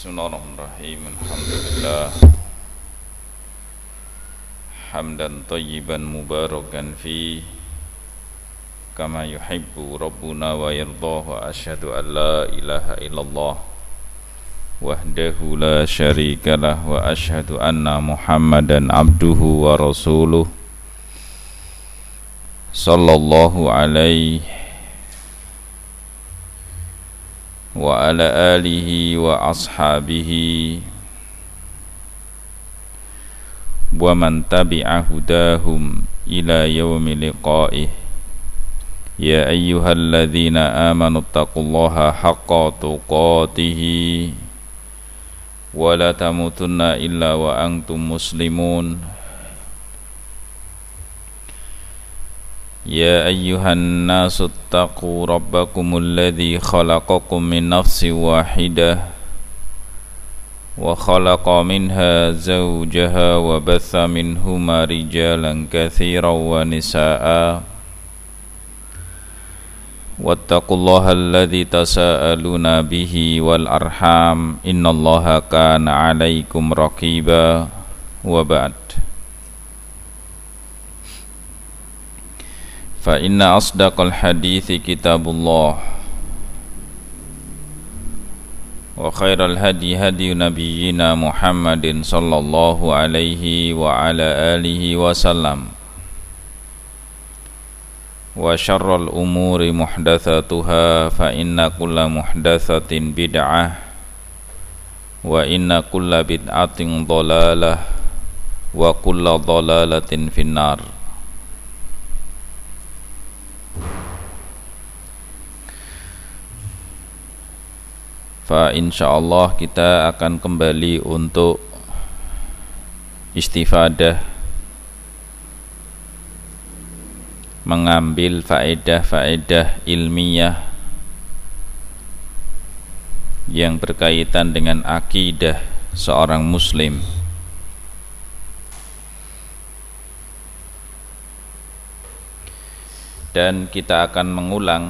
Bismillahirrahmanirrahim. Alhamdulillah hamdan thayyiban mubarakan fi kama yuhibbu rabbuna wa yardah. Wa asyhadu an la ilaha illallah wahdahu la syarikalah wa asyhadu anna Muhammadan abduhu wa rasuluh sallallahu alaihi wa ala alihi wa ashabihi wa man tabi'a hudahum ila yaumi liqa'ih. Ya ayyuhalladzina amanu taqullaha haqqa tuqatih wa la tamutunna illa wa antum muslimun. Ya ayyuhan nasu attaqu rabbakumul ladzi khalaqakum min nafsin wahidah wa khalaqa minha zawjaha wa batha minhuma rijalan katsiran wa nisaa'a wattaqullaha alladzi tasaaluna bihi wal arham innallaha kana 'alaikum raqiba. Wa ba'd. Fa inna asdaqal hadithi kitabullah wa khairal hadi hadi nabiyyina Muhammadin sallallahu alaihi wa ala alihi wasallam wa syarral umuri muhdatsatuha fa inna kulla muhdatsatin bid'ah wa inna kulla bid'atin dhalalah wa kulla dhalalatin finnar. Fa insyaallah kita akan kembali untuk istifadah, mengambil faedah-faedah ilmiah yang berkaitan dengan akidah seorang muslim. Dan kita akan mengulang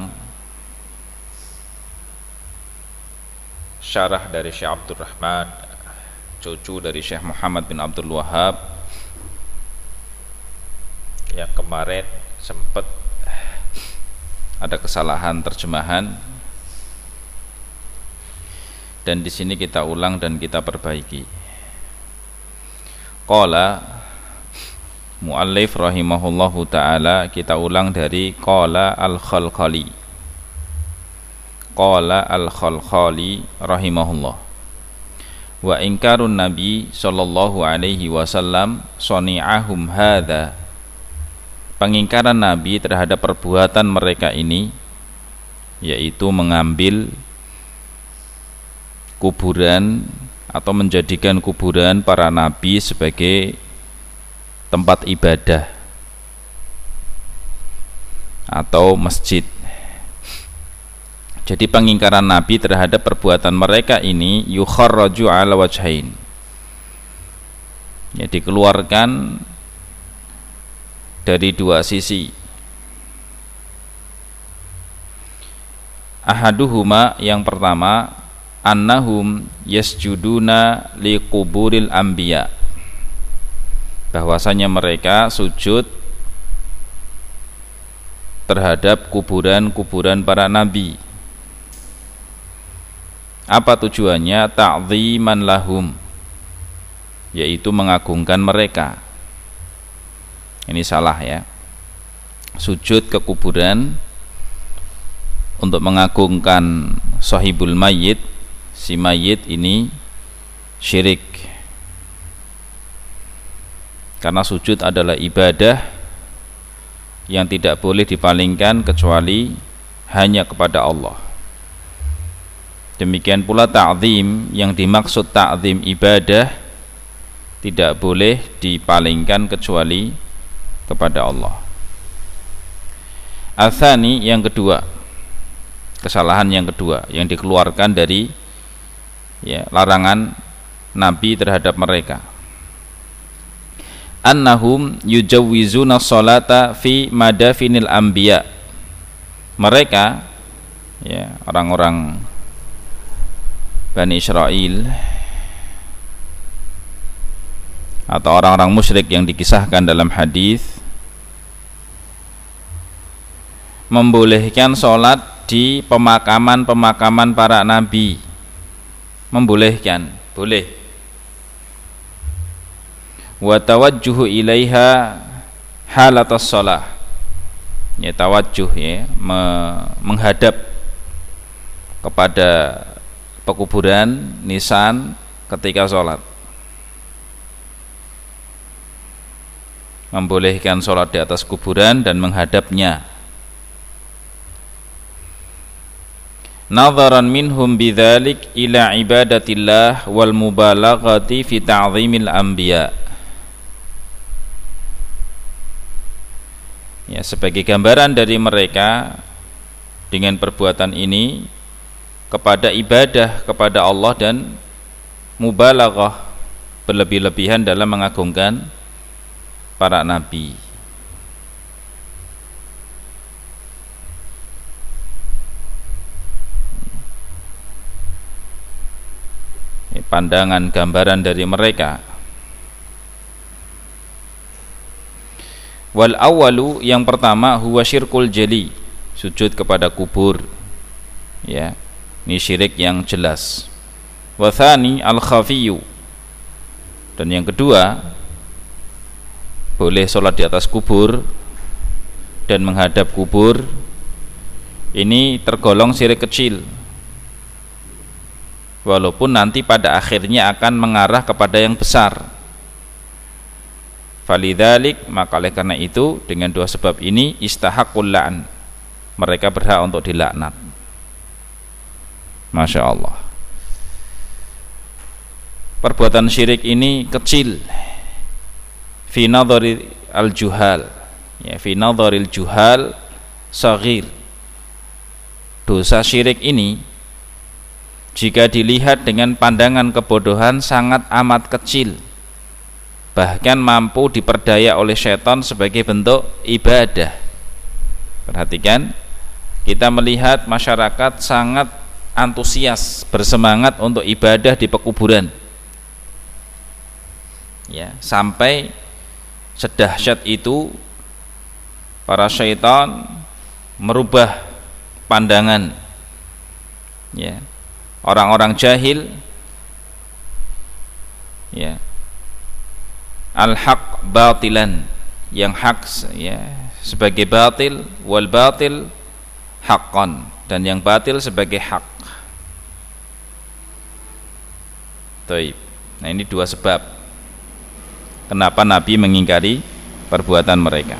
syarah dari Syekh Abdul Rahman, cucu dari Syekh Muhammad bin Abdul Wahhab, yang kemarin sempat ada kesalahan terjemahan, dan di sini kita ulang dan kita perbaiki. Qala muallif rahimahullahu taala, kita ulang dari qala al-Khalkhali. Qala al-Khalkhali rahimahullah, wa ingkarun nabi sallallahu alaihi wasallam soni'ahum hadza, pengingkaran nabi terhadap perbuatan mereka ini, yaitu mengambil kuburan atau menjadikan kuburan para nabi sebagai tempat ibadah atau masjid. Jadi pengingkaran Nabi terhadap perbuatan mereka ini yukharraju ala wajhain, ya, dikeluarkan dari dua sisi. Ahaduhuma, yang pertama, annahum yasjuduna liquburil anbiya, bahwasanya mereka sujud terhadap kuburan-kuburan para nabi. Apa tujuannya? Ta'ziman lahum, yaitu mengagungkan mereka. Ini salah, ya. Sujud ke kuburan untuk mengagungkan sahibul mayyit, si mayyit ini syirik. Karena sujud adalah ibadah yang tidak boleh dipalingkan kecuali hanya kepada Allah. Demikian pula ta'zim, yang dimaksud ta'zim ibadah, tidak boleh dipalingkan kecuali kepada Allah. Al-thani, yang kedua, kesalahan yang kedua yang dikeluarkan dari, ya, larangan Nabi terhadap mereka. Annahum yujawwizuna sholata fi madafinil anbiya, mereka, ya, orang-orang Bani Israel atau orang-orang musyrik yang dikisahkan dalam hadis membolehkan sholat di pemakaman para nabi. Membolehkan, boleh. Wa tawajjuhu ilaiha halatas shalah. Ya, tawajjuh ya, menghadap kepada pekuburan nisan ketika sholat. Membolehkan sholat di atas kuburan dan menghadapnya. Nadharan minhum bidzalik ila ibadatillah wal mubalaghati fi ta'zimil anbiya. Ya, sebagai gambaran dari mereka dengan perbuatan ini kepada ibadah kepada Allah dan mubalaghah, berlebih-lebihan dalam mengagungkan para nabi. Pandangan gambaran dari mereka. Wal awalu, yang pertama, huwa syirkul jali, sujud kepada kubur. Ya, ini syirik yang jelas. Wa tsani al khafiyu, dan yang kedua, boleh sholat di atas kubur dan menghadap kubur. Ini tergolong syirik kecil, walaupun nanti pada akhirnya akan mengarah kepada yang besar. Falidzalik, maka oleh karena itu, dengan dua sebab ini, istahaqqul la'n, mereka berhak untuk dilaknat. Masya Allah. Perbuatan syirik ini kecil fi nadhari al-juhal, ya, fi nadharil juhal saghir. Dosa syirik ini jika dilihat dengan pandangan kebodohan sangat amat kecil, bahkan mampu diperdaya oleh syaitan sebagai bentuk ibadah. Perhatikan, kita melihat masyarakat sangat antusias, bersemangat untuk ibadah di pekuburan, ya, sampai sedahsyat itu para syaitan merubah pandangan, ya, orang-orang jahil, ya, al-haq batilan, yang hak, ya, sebagai batil, wal batil haqqan, dan yang batil sebagai hak. Taib. Nah, ini dua sebab kenapa Nabi mengingkari perbuatan mereka.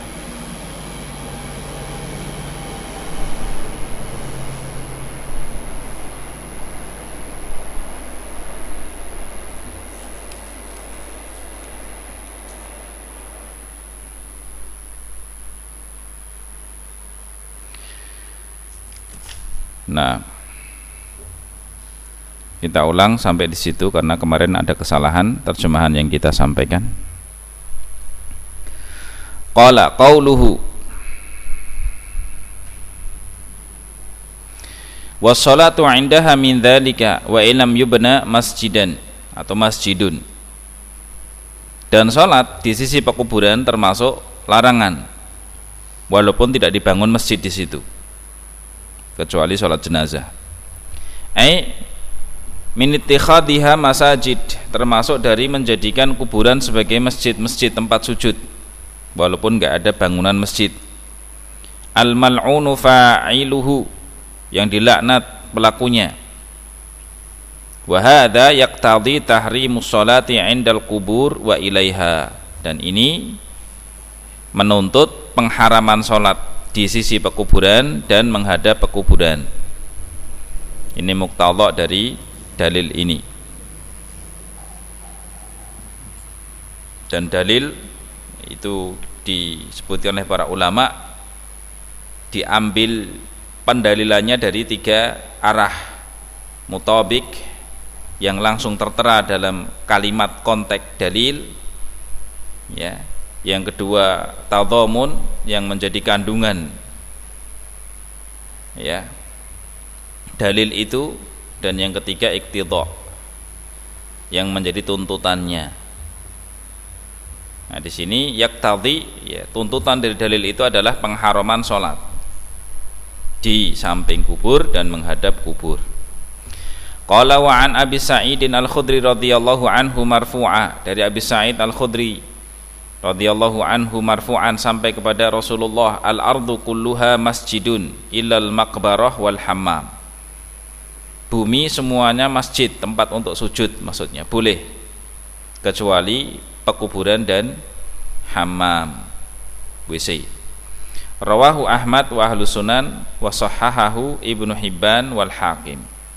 Nah, kita ulang sampai di situ karena kemarin ada kesalahan terjemahan yang kita sampaikan. Qala qauluhu was-salatu 'indaha min dzalika wa illam yubna masjidan atau masjidun. Dan salat di sisi pekuburan termasuk larangan walaupun tidak dibangun masjid di situ, kecuali sholat jenazah. Min ittikhadhiha masajid, termasuk dari menjadikan kuburan sebagai masjid-masjid tempat sujud walaupun enggak ada bangunan masjid. Al mal'unu fa'iluhu, yang dilaknat pelakunya. Wa hadza yaqtadi tahrimus sholati 'indal qubur wa ilaiha, dan ini menuntut pengharaman sholat di sisi pekuburan dan menghadap pekuburan. Ini muqtadha dari dalil ini. Dan dalil itu disebutkan oleh para ulama, diambil pendalilannya dari tiga arah mutabik yang langsung tertera dalam kalimat konteks dalil, ya. Yang kedua tadhamun, yang menjadi kandungan, ya, dalil itu dan yang ketiga iqtidha, yang menjadi tuntutannya. Nah, di sini yaqtadhi, ya, tuntutan dari dalil itu adalah pengharaman salat di samping kubur dan menghadap kubur. Qala wa an Abi Sa'id Al-Khudri radhiyallahu anhu marfu'a, dari Abi Sa'id Al-Khudri radhiyallahu anhu marfu'an sampai kepada Rasulullah, al-ardu kulluha masjidun illal maqbarah wal hammam. Bumi semuanya masjid, tempat untuk sujud maksudnya, boleh kecuali pekuburan dan hammam, WC. Rawahu Ahmad wa ahlus sunan wa sahahahu Ibnu Hibban wal Hakim.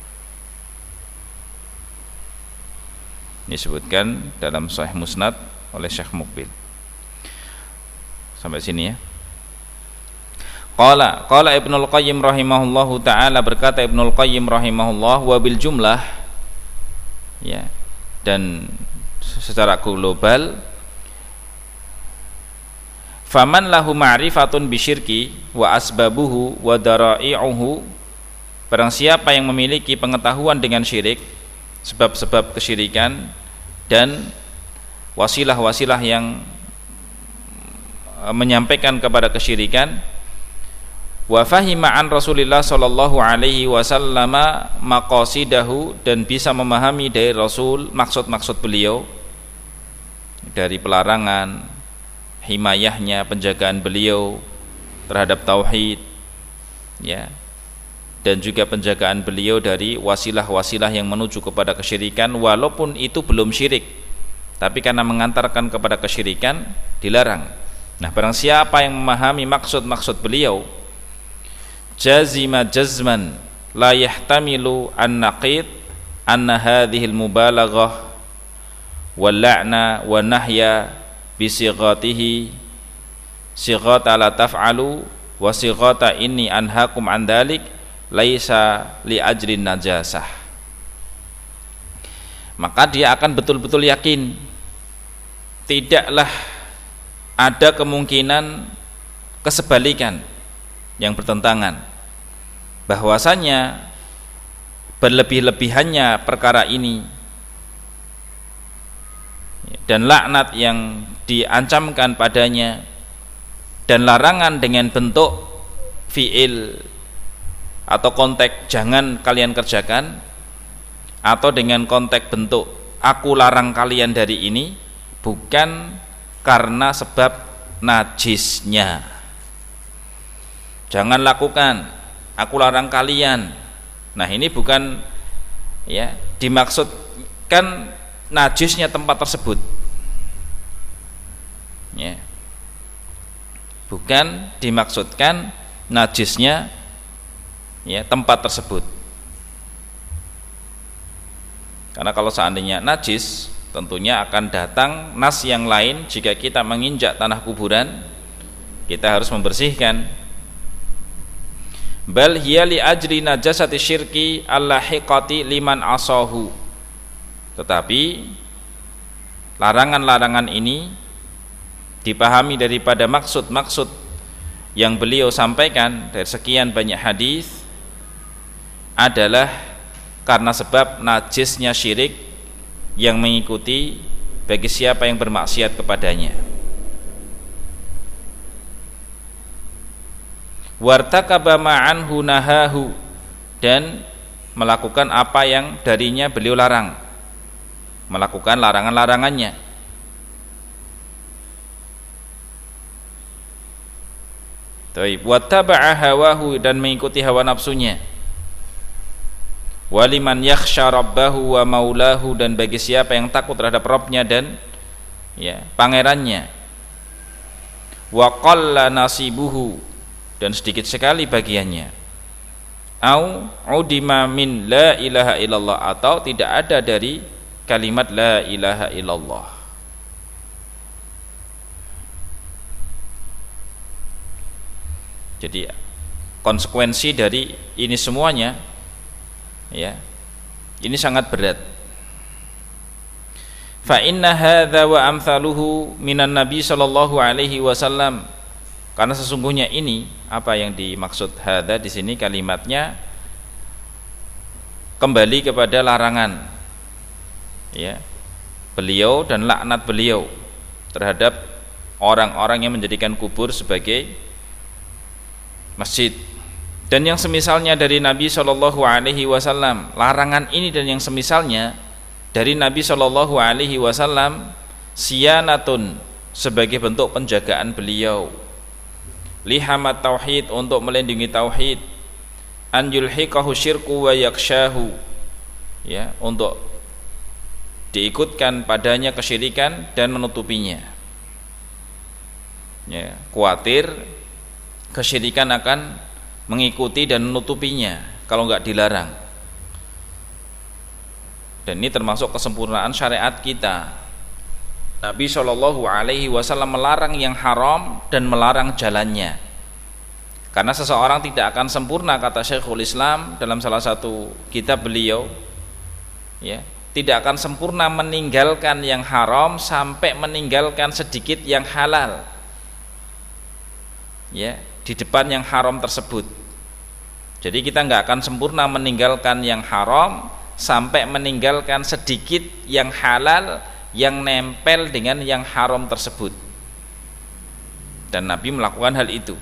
Disebutkan dalam Sahih Musnad oleh Syekh Muqbil. Sampai sini ya. Qala Ibnul Qayyim rahimahullahu taala, berkata Ibnul Qayyim rahimahullah, wa bil jumlah, ya, dan secara global, faman lahu ma'rifatun bisyirki wa asbabuhu wa dara'i'uhu, barang siapa yang memiliki pengetahuan dengan syirik, sebab-sebab kesyirikan dan wasilah-wasilah yang menyampaikan kepada kesyirikan, wa fahima an Rasulillah sallallahu alaihi wasallam maqasidahu, dan bisa memahami dari Rasul maksud-maksud beliau dari pelarangan, himayahnya, penjagaan beliau terhadap tauhid, ya, dan juga penjagaan beliau dari wasilah-wasilah yang menuju kepada kesyirikan, walaupun itu belum syirik tapi karena mengantarkan kepada kesyirikan dilarang. Nah, barang siapa yang memahami maksud-maksud beliau, jazima jazman la yahtamilu an naqid anna hadhil mubalaghah wal la'na wa nahya bi sighatihi sighata la taf'alu wa sighata inni anhaakum an dzalik laisa li ajrin najasah. Maka dia akan betul-betul yakin tidaklah ada kemungkinan kesebalikan yang bertentangan, bahwasanya berlebih-lebihannya perkara ini dan laknat yang diancamkan padanya dan larangan dengan bentuk fi'il atau konteks jangan kalian kerjakan, atau dengan konteks bentuk aku larang kalian dari ini, bukan karena sebab najisnya. Jangan lakukan, aku larang kalian. Nah, ini bukan, ya, dimaksudkan najisnya tempat tersebut, ya, bukan dimaksudkan najisnya, ya, tempat tersebut. Karena kalau seandainya najis, tentunya akan datang nas yang lain. Jika kita menginjak tanah kuburan, kita harus membersihkan. Bal hiya li ajri najasati syirki allahiqati liman asahu. Tetapi larangan-larangan ini dipahami daripada maksud-maksud yang beliau sampaikan dari sekian banyak hadis adalah karena sebab najisnya syirik yang mengikuti bagi siapa yang bermaksiat kepadanya. Wartakaba ma'anhu nahahu, dan melakukan apa yang darinya beliau larang, melakukan larangan-larangannya. Taib, wattaba'a hawahu, dan mengikuti hawa nafsunya. Waliman yakhsha rabbahu wa maulahu, dan bagi siapa yang takut terhadap Rabbnya dan, ya, pangerannya. Wa qalla nasibuhu, dan sedikit sekali bagiannya. Au udima min la ilaha illallah, atau tidak ada dari kalimat la ilaha illallah. Jadi konsekuensi dari ini semuanya, ya, ini sangat berat. Fa inna hadza wa amsaluhu minan nabi sallallahu alaihi wasallam, karena sesungguhnya ini, apa yang dimaksud hadza di sini kalimatnya kembali kepada larangan ya beliau dan laknat beliau terhadap orang-orang yang menjadikan kubur sebagai masjid dan yang semisalnya dari Nabi Shallallahu Alaihi Wasallam. Larangan ini dan yang semisalnya dari Nabi Shallallahu Alaihi Wasallam siyanatun sebagai bentuk penjagaan beliau, lihamat tauhid untuk melindungi tauhid, an yulhiqahu syirku wa yakshahu ya untuk diikutkan padanya kesyirikan dan menutupinya ya, khawatir kesyirikan akan mengikuti dan menutupinya kalau enggak dilarang. Dan ini termasuk kesempurnaan syariat kita. Nabi Shallallahu Alaihi Wasallam melarang yang haram dan melarang jalannya. Karena seseorang tidak akan sempurna, kata Syekhul Islam dalam salah satu kitab beliau ya, tidak akan sempurna meninggalkan yang haram sampai meninggalkan sedikit yang halal ya, di depan yang haram tersebut. Jadi kita nggak akan sempurna meninggalkan yang haram sampai meninggalkan sedikit yang halal yang nempel dengan yang haram tersebut. Dan Nabi melakukan hal itu.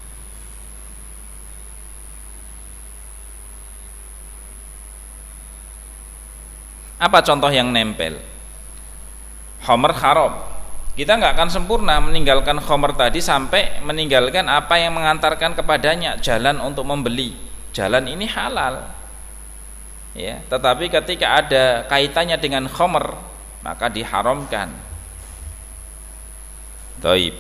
Apa contoh yang nempel? Khamr haram. Kita nggak akan sempurna meninggalkan khamr tadi sampai meninggalkan apa yang mengantarkan kepadanya, jalan untuk membeli. Jalan ini halal ya, tetapi ketika ada kaitannya dengan khamr maka diharamkan. Taib.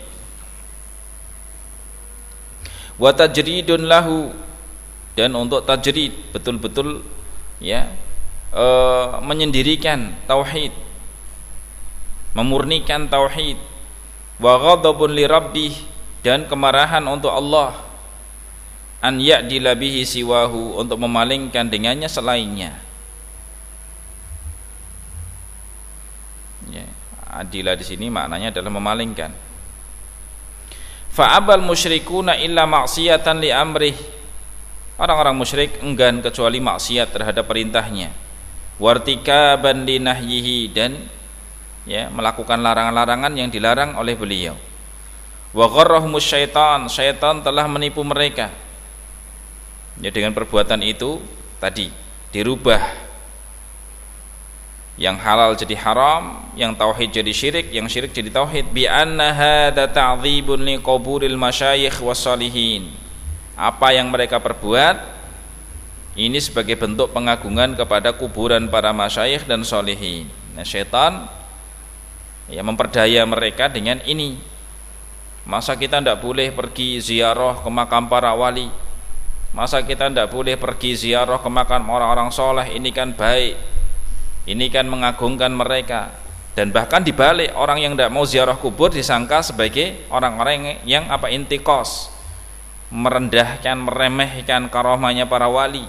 Wa tajridun lahu, dan untuk tajrid betul-betul ya menyendirikan tauhid, memurnikan tauhid. Wa ghadabun li rabbih, dan kemarahan untuk Allah, an ya'dila bihi siwahu, untuk memalingkan dengannya selainnya ya, adila di sini maknanya adalah memalingkan. Fa abal musyrikuna illa ma'siyatan li amrih, orang-orang musyrik enggan kecuali maksiat terhadap perintahnya, wartikaban li nahyihi, dan ya melakukan larangan-larangan yang dilarang oleh beliau. Wa gharrahumus syaitan, syaitan telah menipu mereka ya, dengan perbuatan itu tadi dirubah yang halal jadi haram, yang tauhid jadi syirik, yang syirik jadi tauhid. Bi anna hadza ta'dzibun li quburil masyayikh wassalihin, apa yang mereka perbuat ini sebagai bentuk pengagungan kepada kuburan para masyayikh dan sholihin. Nah, syaitan ya memperdaya mereka dengan ini. Masa kita tidak boleh pergi ziarah ke makam para wali? Masa kita tidak boleh pergi ziarah ke makam orang-orang soleh? Ini kan baik, ini kan mengagungkan mereka. Dan bahkan dibalik, orang yang tidak mau ziarah kubur disangka sebagai orang-orang yang intikos, merendahkan, meremehkan karamahnya para wali.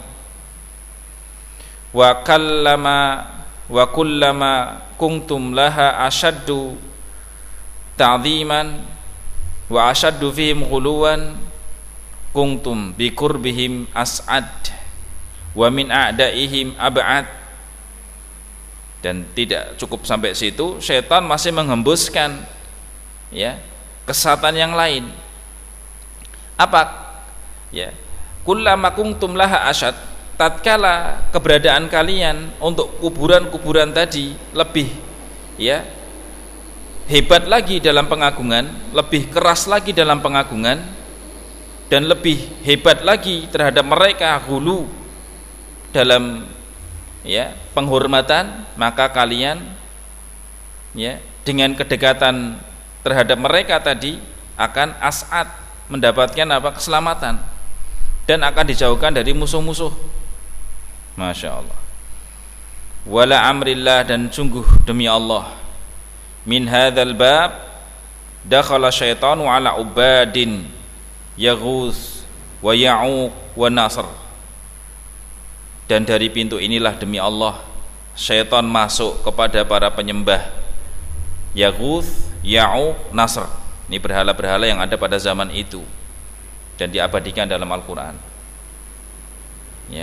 Wa kullama kuntum laha asyaddu ta'dhiman wa asyaddu fihim ghuluwan kuntum bikurbihim as'ad wa min a'daihim ab'ad. Dan tidak cukup sampai situ, syaitan masih menghembuskan ya kesesatan yang lain. Apa ya, kullama kuntum laha asyad, tatkala keberadaan kalian untuk kuburan-kuburan tadi lebih ya hebat lagi dalam pengagungan, lebih keras lagi dalam pengagungan, dan lebih hebat lagi terhadap mereka hulu dalam ya penghormatan, maka kalian ya dengan kedekatan terhadap mereka tadi akan as'ad, mendapatkan apa? Keselamatan, dan akan dijauhkan dari musuh-musuh. Masya Allah. Wala amrillah, dan sungguh demi Allah, min hadzal bab dakhala syaitanu ala ubadin yaghus wa ya'uq wa nasr. Dan dari pintu inilah demi Allah syaitan masuk kepada para penyembah yaghus, ya'uq, nasr. Ini berhala-berhala yang ada pada zaman itu dan diabadikan dalam Al-Quran ya.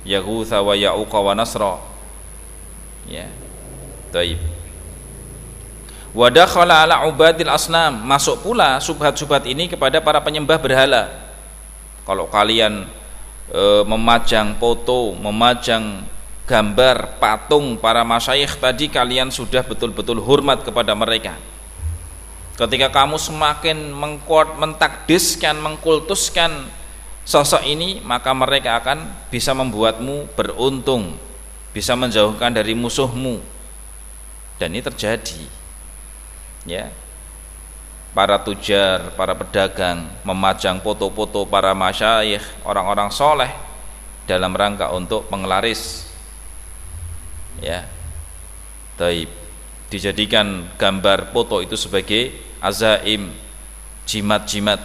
Yaghutsa wa Ya'uqa wa Nasra. Ya. Taib. Wa dakhala ala ubadil asnam, masuk pula subhat-subhat ini kepada para penyembah berhala. Kalau kalian memajang foto, memajang gambar patung para masyayikh tadi, kalian sudah betul-betul hormat kepada mereka. Ketika kamu semakin mentakdiskan, mengkultuskan sosok ini, maka mereka akan bisa membuatmu beruntung, bisa menjauhkan dari musuhmu. Dan ini terjadi. Ya. Para tujar, para pedagang memajang foto-foto para masyayikh, orang-orang soleh dalam rangka untuk penglaris. Ya. Taib. Dijadikan gambar foto itu sebagai azaim, jimat-jimat.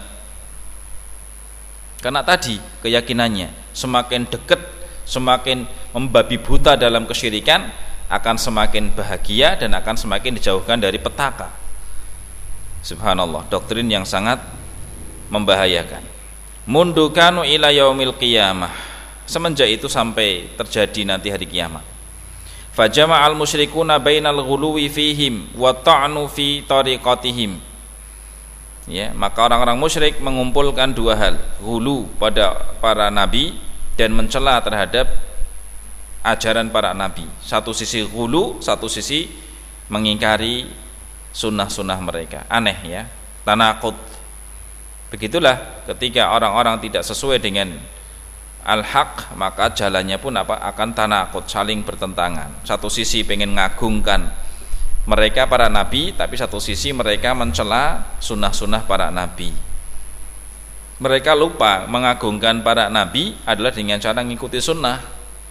Karena tadi keyakinannya semakin dekat, semakin membabi buta dalam kesyirikan, akan semakin bahagia dan akan semakin dijauhkan dari petaka. Subhanallah, doktrin yang sangat membahayakan. Mundu kanu ila yaumil qiyamah, semenjak itu sampai terjadi nanti hari kiamat. Fajama'al musyrikuna bainal ghuluwi fihim wa ta'nu fi tariqatihim. Ya, maka orang-orang musyrik mengumpulkan dua hal, ghulu pada para nabi dan mencela terhadap ajaran para nabi. Satu sisi ghulu, satu sisi mengingkari sunnah-sunnah mereka. Aneh ya, tanaqud. Begitulah ketika orang-orang tidak sesuai dengan al-haq, maka jalannya pun akan tanaqud, saling bertentangan. Satu sisi pengen ngagungkan mereka para nabi, tapi satu sisi mereka mencela sunnah-sunnah para nabi. Mereka lupa mengagungkan para nabi adalah dengan cara mengikuti sunnah.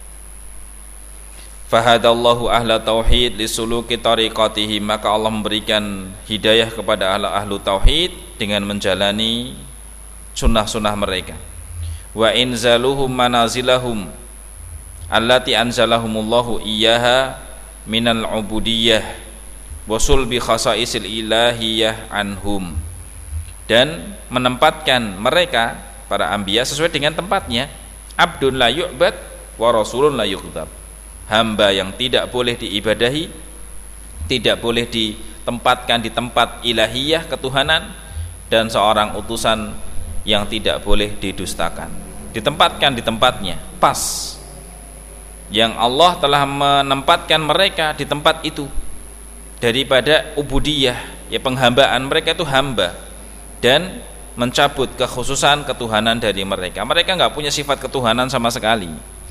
Fahadallahu ahla tauhid lisuluki tariqatihi, maka Allah memberikan hidayah kepada ahlu tauhid dengan menjalani sunnah-sunnah mereka. Wa inzaluhum manazilahum allati anzalahumullahu iyyaha minal ubudiyyah wasul bi khasaisil ilahiyah anhum, dan menempatkan mereka para anbiya sesuai dengan tempatnya. Abdun la yu'bad wa rasulun la yughtab, hamba yang tidak boleh diibadahi, tidak boleh ditempatkan di tempat ilahiyah ketuhanan, dan seorang utusan yang tidak boleh didustakan, ditempatkan di tempatnya pas yang Allah telah menempatkan mereka di tempat itu. Daripada ubudiyah, ya penghambaan, mereka itu hamba, dan mencabut kekhususan ketuhanan dari mereka. Mereka nggak punya sifat ketuhanan sama sekali.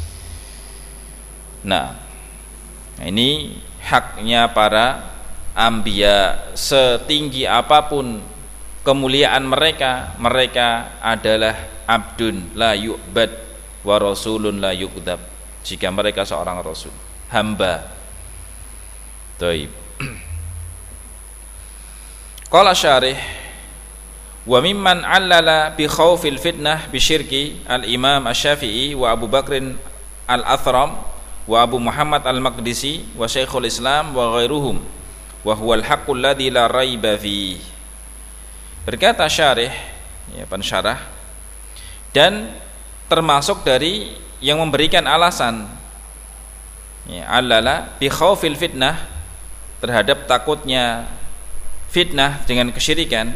Nah, ini haknya para anbiya. Setinggi apapun kemuliaan mereka, mereka adalah abdun la yu'bad wa rasulun la yuqdab. Jika mereka seorang rasul, hamba. Taib. Qala syarih wa mimman 'allala bi khaufil fitnah bi syirki al-Imam Asy-Syafi'i wa Abu Bakrin al-Athram wa Abu Muhammad al-Maqdisi wa Syekhul Islam wa ghairuhum wa huwal haqqul ladzi la raiba fihi. Berkata syarih, ya pensyarah, dan termasuk dari yang memberikan alasan, ya, allala bi khaufil fitnah, terhadap takutnya fitnah dengan kesyirikan,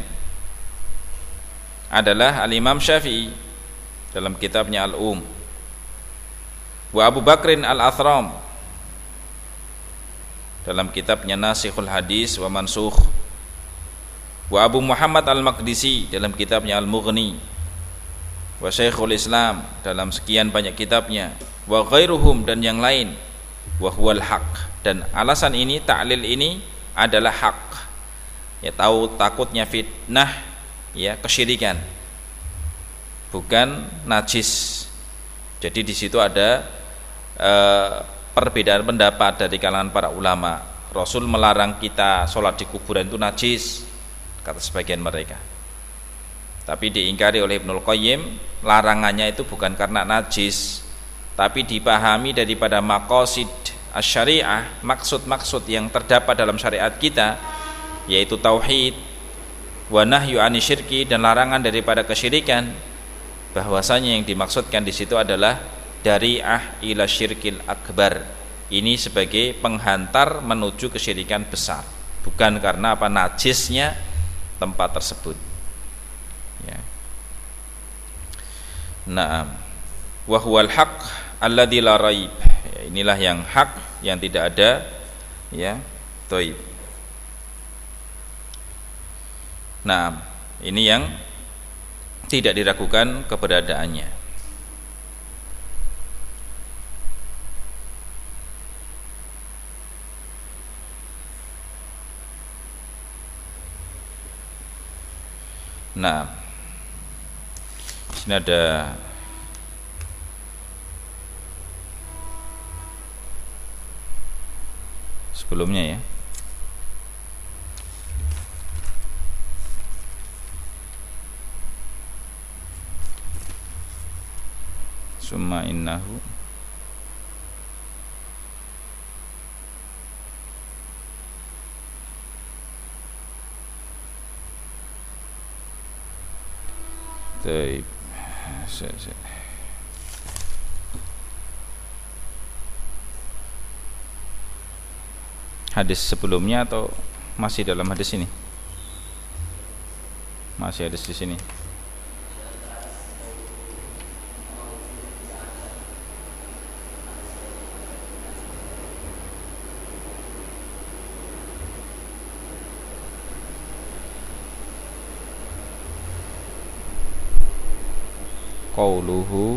adalah al-Imam Syafi'i dalam kitabnya Al-Um, wa Abu Bakrin al-Athram dalam kitabnya Nasikhul Hadis wa Mansukh, wa Abu Muhammad al-Maqdisi dalam kitabnya Al-Mughni, wa Syekhul Islam dalam sekian banyak kitabnya, wa ghairuhum, dan yang lain, wa huwal haq, dan alasan ini, ta'lil ini adalah hak. Ya, tahu takutnya fitnah, ya, kesyirikan, bukan najis. Jadi di situ ada perbedaan pendapat dari kalangan para ulama. Rasul melarang kita sholat di kuburan itu najis, kata sebagian mereka. Tapi diingkari oleh Ibnul Qayyim, larangannya itu bukan karena najis, tapi dipahami daripada maqasid asy-syariah, maksud-maksud yang terdapat dalam syariat kita, yaitu tauhid, wa nahyu anisyirki, dan larangan daripada kesyirikan. Bahwasanya yang dimaksudkan di situ adalah dari'ah ila syirkil akbar. Ini sebagai penghantar menuju kesyirikan besar, bukan karena apa najisnya tempat tersebut. Ya. Naam. Wa huwal haqq alladzi la raib. Inilah yang hak, yang tidak ada ya toib. Nah, ini yang tidak diragukan keberadaannya. Nah, sini ada sebelumnya ya. Summa innahu Taib. Hadis sebelumnya atau masih dalam hadis ini? Masih hadis di sini. Qauluhu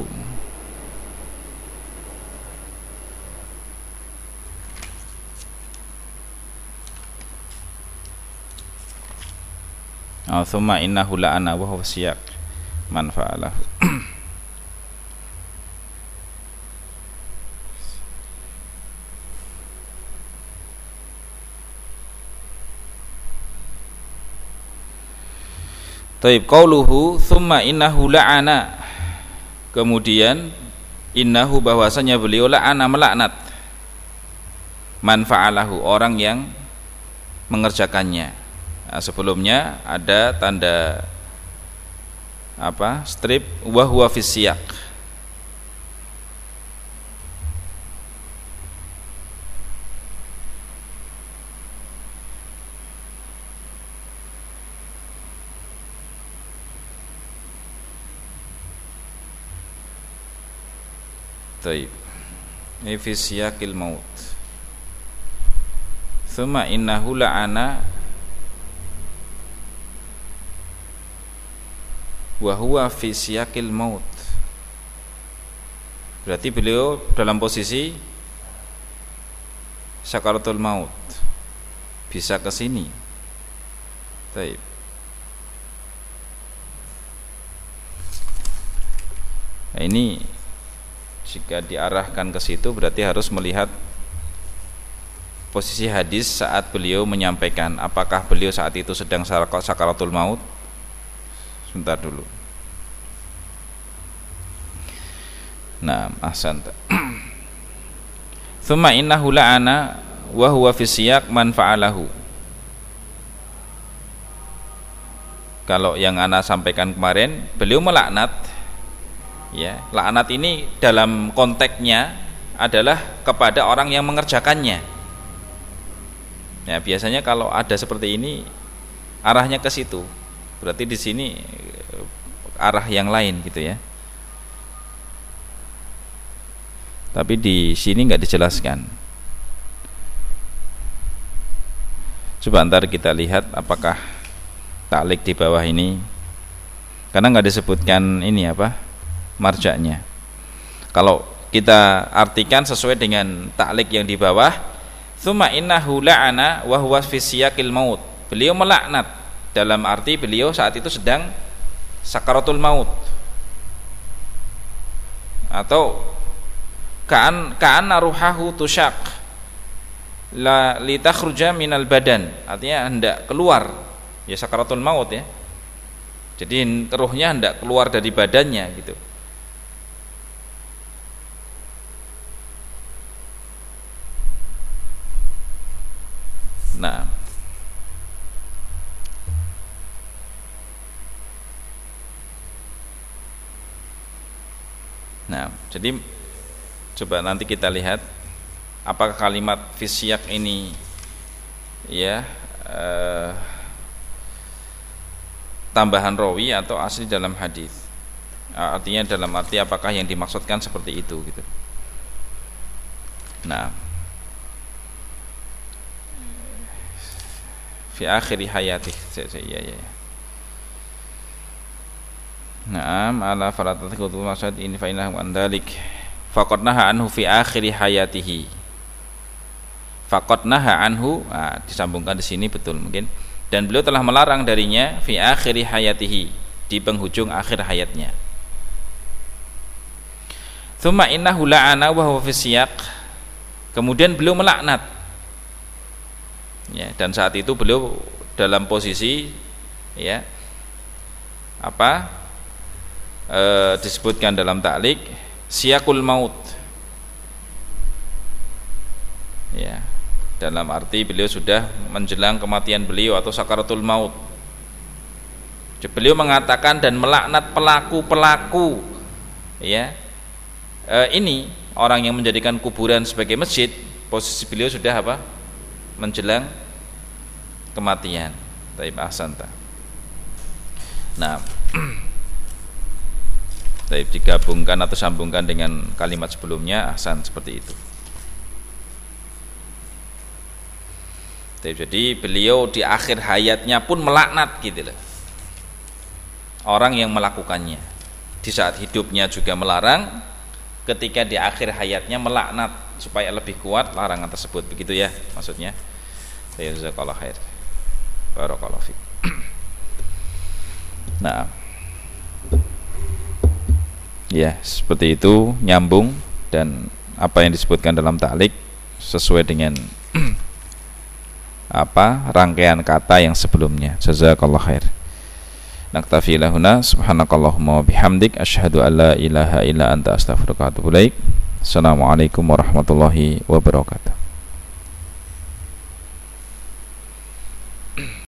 thumma innahu la'ana wa huwa siyaq man fa'alahu. Taib, qauluhu thumma innahu la'ana, kemudian innahu bahwasanya beliau la'ana melaknat man fa'alahu orang yang mengerjakannya. Nah, sebelumnya ada tanda apa strip wa huwa fis siyaq. Taib, ini fi siyaqil maut. Tsumma innahu la'ana wa huwa fi siyaqil maut. Berarti beliau dalam posisi sakaratul maut, bisa ke sini. Taib. Nah, ini jika diarahkan ke situ berarti harus melihat posisi hadis saat beliau menyampaikan. Apakah beliau saat itu sedang sakaratul maut? Sebentar dulu. Nah, ahsanta. Tsumma innahu la'ana wa huwa fi siyaq man fa'alahu. Kalau yang ana sampaikan kemarin, beliau melaknat. Ya, laknat ini dalam konteksnya adalah kepada orang yang mengerjakannya. Ya, biasanya kalau ada seperti ini arahnya ke situ. Berarti di sini arah yang lain gitu ya. Tapi di sini nggak dijelaskan. Coba ntar kita lihat apakah taklik di bawah ini, karena nggak disebutkan ini apa marjaknya. Kalau kita artikan sesuai dengan taklik yang di bawah, tsumma innahu la'ana wa huwa fi siyaqil maut. Beliau melaknat dalam arti beliau saat itu sedang sakaratul maut, atau ka'anna ruhahu tusyaq la litakhruja minal badan, artinya hendak keluar, ya sakaratul maut ya, jadi ruhnya hendak keluar dari badannya gitu. Nah, jadi Coba nanti kita lihat apakah kalimat fisyak ini ya tambahan rawi atau asli dalam hadis. Artinya dalam arti apakah yang dimaksudkan seperti itu gitu. Nah, fi akhiri hayati ya. Naam ala falatatiku maksud ini fa innahu an dalik faqad naha anhu fi akhiri hayatihi. Faqad naha anhu, disambungkan di sini betul mungkin, dan beliau telah melarang darinya fi akhiri hayatihi, di penghujung akhir hayatnya. Tsumma innahu la'ana wa huwa fi siyaq, kemudian beliau melaknat ya, dan saat itu beliau dalam posisi ya disebutkan dalam ta'liq siyaqul maut ya, dalam arti beliau sudah menjelang kematian beliau atau sakaratul maut. Beliau mengatakan dan melaknat pelaku-pelaku ya, ini orang yang menjadikan kuburan sebagai masjid. Posisi beliau sudah menjelang kematian. Taib ahsanta. Nah, taib digabungkan atau sambungkan dengan kalimat sebelumnya, ahsan, seperti itu. Jadi beliau di akhir hayatnya pun melaknat gitu loh orang yang melakukannya. Di saat hidupnya juga melarang, ketika di akhir hayatnya melaknat supaya lebih kuat larangan tersebut. Begitu ya maksudnya. Jazakallahu khair. Barakallahu fiik. Nah, ya seperti itu, nyambung, dan apa yang disebutkan dalam ta'liq sesuai dengan rangkaian kata yang sebelumnya. Jazakallahu khair. Naktafi lahuna subhanakallahumma wa bihamdik asyhadu an la ilaha illa anta astaghfiruka wa atubu ilaik. Assalamualaikum warahmatullahi wabarakatuh.